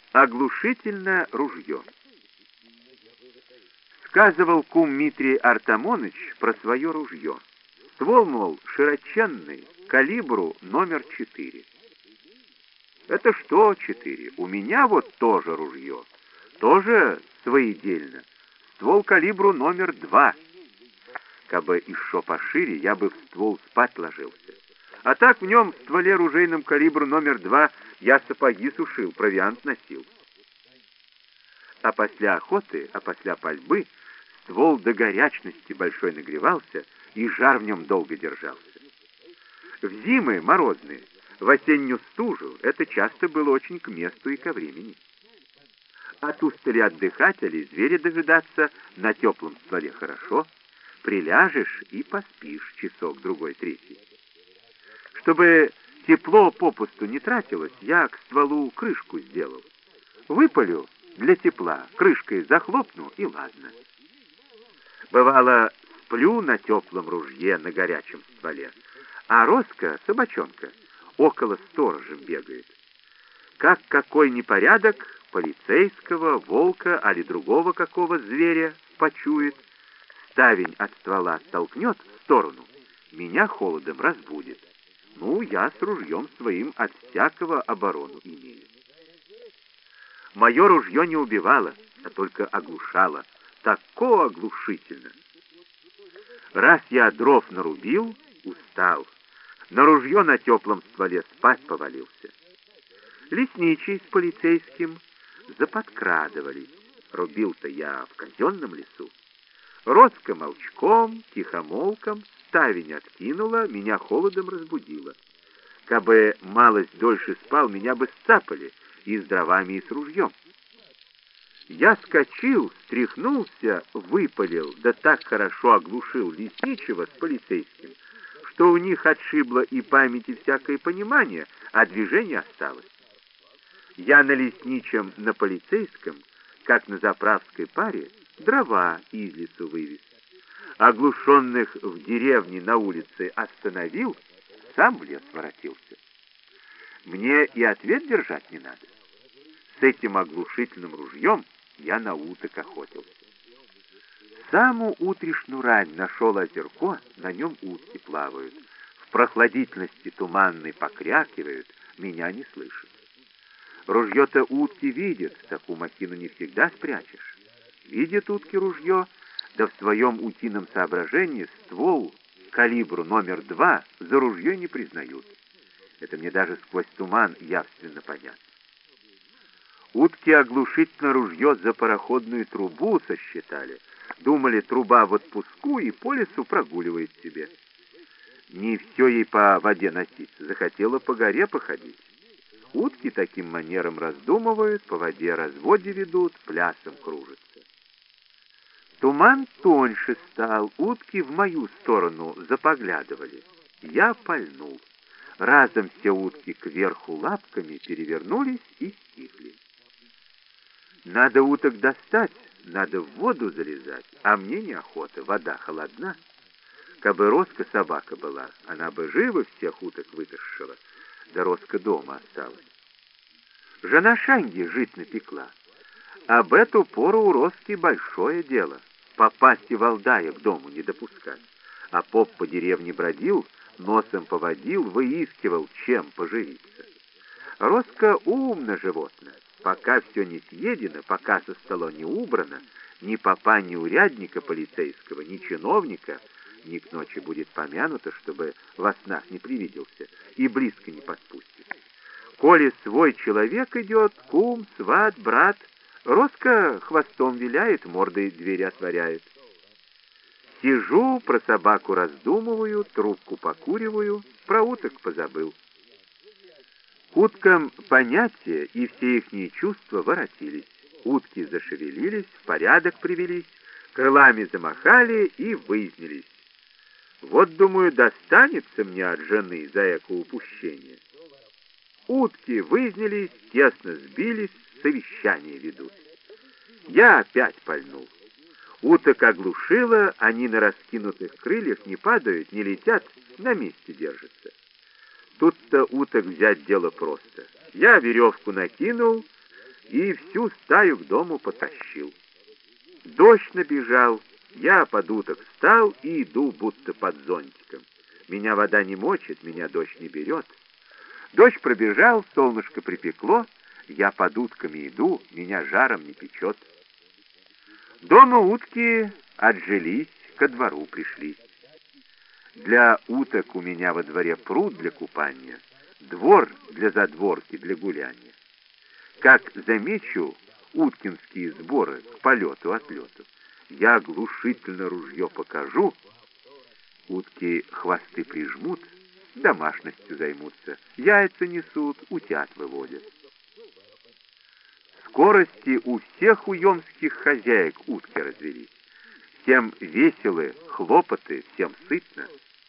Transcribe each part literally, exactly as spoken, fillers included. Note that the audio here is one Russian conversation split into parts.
Оглушительно ружье. Сказывал кум Митрий Артамоныч про свое ружье. Ствол, мол, широченный, калибру номер четыре. Это что четыре? У меня вот тоже ружье. Тоже своедельно. Ствол калибру номер два. Кабы еще пошире, я бы в ствол спать ложился. А так в нем, в стволе ружейном калибру номер два, я сапоги сушил, провиант носил. А после охоты, а после пальбы, ствол до горячности большой нагревался, и жар в нем долго держался. В зимы морозные, в осеннюю стужу, это часто было очень к месту и ко времени. От устали отдыхать или зверя дожидаться на теплом стволе хорошо, приляжешь и поспишь часок, другой, третий. Чтобы тепло попусту не тратилось, я к стволу крышку сделал. Выпалю для тепла, крышкой захлопну, и ладно. Бывало, сплю на теплом ружье на горячем стволе, а Роска, собачонка, около сторожа бегает. Как какой непорядок полицейского, волка али другого какого зверя почует, ставень от ствола оттолкнет в сторону, меня холодом разбудит. Ну, я с ружьем своим от всякого оборону имею. Мое ружье не убивало, а только оглушало. Тако оглушительно. Раз я дров нарубил, устал. На ружье на теплом стволе спать повалился. Лесничий с полицейским заподкрадывались. Рубил-то я в казенном лесу. Роска молчком, тихомолком, ставень откинула, меня холодом разбудила. Кабы малость дольше спал, меня бы сцапали и с дровами, и с ружьем. Я скочил, стряхнулся, выпалил, да так хорошо оглушил лесничего с полицейским, что у них отшибло и память, и всякое понимание, а движение осталось. Я на лесничем, на полицейском, как на заправской паре, дрова из лесу вывез. Оглушенных в деревне на улице остановил, сам в лес воротился. Мне и ответ держать не надо. С этим оглушительным ружьем я на уток охотился. Саму утрешнюю рань нашел озерко, на нем утки плавают. В прохладительности туманной покрякивают, меня не слышат. Ружье-то утки видят, такую махину не всегда спрячешь. Видят утки ружье, да в своем утином соображении ствол калибру номер два за ружье не признают. Это мне даже сквозь туман явственно понятно. Утки оглушительно ружье за пароходную трубу сосчитали. Думали, труба в отпуску и по лесу прогуливает себе. Не все ей по воде носиться, захотела по горе походить. Утки таким манером раздумывают, по воде разводе ведут, плясом кружатся. Туман тоньше стал, утки в мою сторону запоглядывали. Я пальнул. Разом все утки кверху лапками перевернулись и стихли. Надо уток достать, надо в воду залезать, а мне неохота, вода холодна. Кабы Роска собака была, она бы живо всех уток вытащила, да Роска дома осталась. Жена Шанги жить напекла. Об эту пору у Роски большое дело. Попасть и Валдая к дому не допускать. А поп по деревне бродил, носом поводил, выискивал, чем поживиться. Роска умно животное. Пока все не съедено, пока со стола не убрано, ни попа, ни урядника полицейского, ни чиновника, ни к ночи будет помянуто, чтобы во снах не привиделся, и близко не подпустит. Коли свой человек идет, кум, сват, брат, Роска хвостом виляет, мордой двери отворяет. Сижу, про собаку раздумываю, трубку покуриваю, про уток позабыл. К уткам понятия и все ихние чувства воротились. Утки зашевелились, в порядок привелись, крылами замахали и выяснились. Вот, думаю, достанется мне от жены за эко упущение. Утки выяснились, тесно сбились, совещание ведут. Я опять пальнул. Уток оглушило, они на раскинутых крыльях не падают, не летят, на месте держатся. Тут-то уток взять дело просто. Я веревку накинул, и всю стаю к дому потащил. Дождь набежал, я под уток встал и иду, будто под зонтиком. Меня вода не мочит, меня дождь не берет. Дождь пробежал, солнышко припекло, я под утками иду, меня жаром не печет. Дома утки отжились, ко двору пришли. Для уток у меня во дворе пруд для купания, двор для задворки, для гуляния. Как замечу уткинские сборы к полету-отлету, я оглушительно ружье покажу, утки хвосты прижмут, домашностью займутся, яйца несут, утят выводят. Скорости у всех уемских хозяек утки развелись. Всем веселы, хлопоты, всем сытно.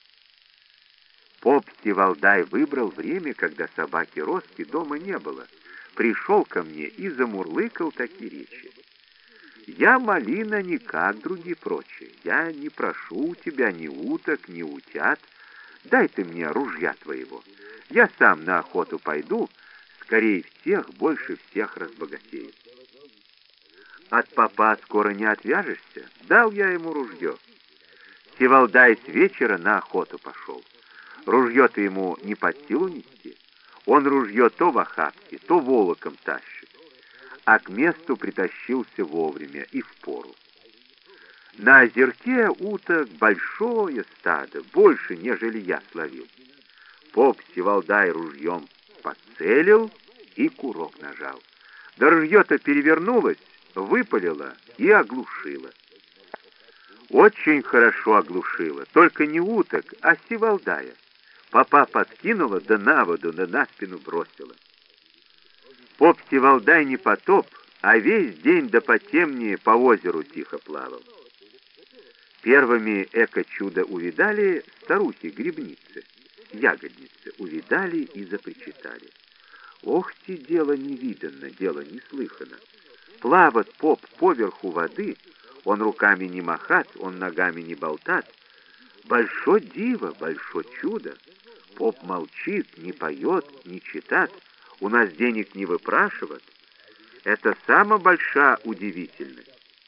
Поп Севалдай выбрал время, когда собаки Роски дома не было. Пришел ко мне и замурлыкал такие речи. Я, малина, не как другие прочие. Я не прошу у тебя ни уток, ни утят. Дай ты мне ружья твоего. Я сам на охоту пойду, скорее всех, больше всех разбогатею. От попа скоро не отвяжешься. Дал я ему ружье. Севалдай с вечера на охоту пошел. Ружье-то ему не под силу нести. Он ружье то в охапке, то волоком тащит. А к месту притащился вовремя и впору. На озерке уток большое стадо, больше, нежели я словил. Поп Севалдай ружьем поцелил и курок нажал. Да ружье-то перевернулось, выпалило и оглушило. Очень хорошо оглушило, только не уток, а Севалдая. Попа подкинула, да на воду, да на спину бросила. Поп Севалдай не потоп, а весь день до потемнее по озеру тихо плавал. Первыми эко-чудо увидали старухи-грибницы, ягодницы, увидали и запричитали. Ох, ти дело невиданно, дело неслыхано. Плават поп поверху воды, он руками не махат, он ногами не болтат. Большое диво, большое чудо. Поп молчит, не поет, не читат, у нас денег не выпрашивают. Это самая большая удивительность.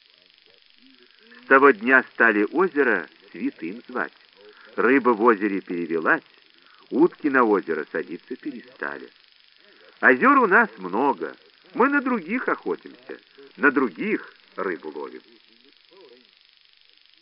С того дня стали озеро святым звать. Рыба в озере перевелась, утки на озеро садиться перестали. Озер у нас много, мы на других охотимся, на других рыбу ловим.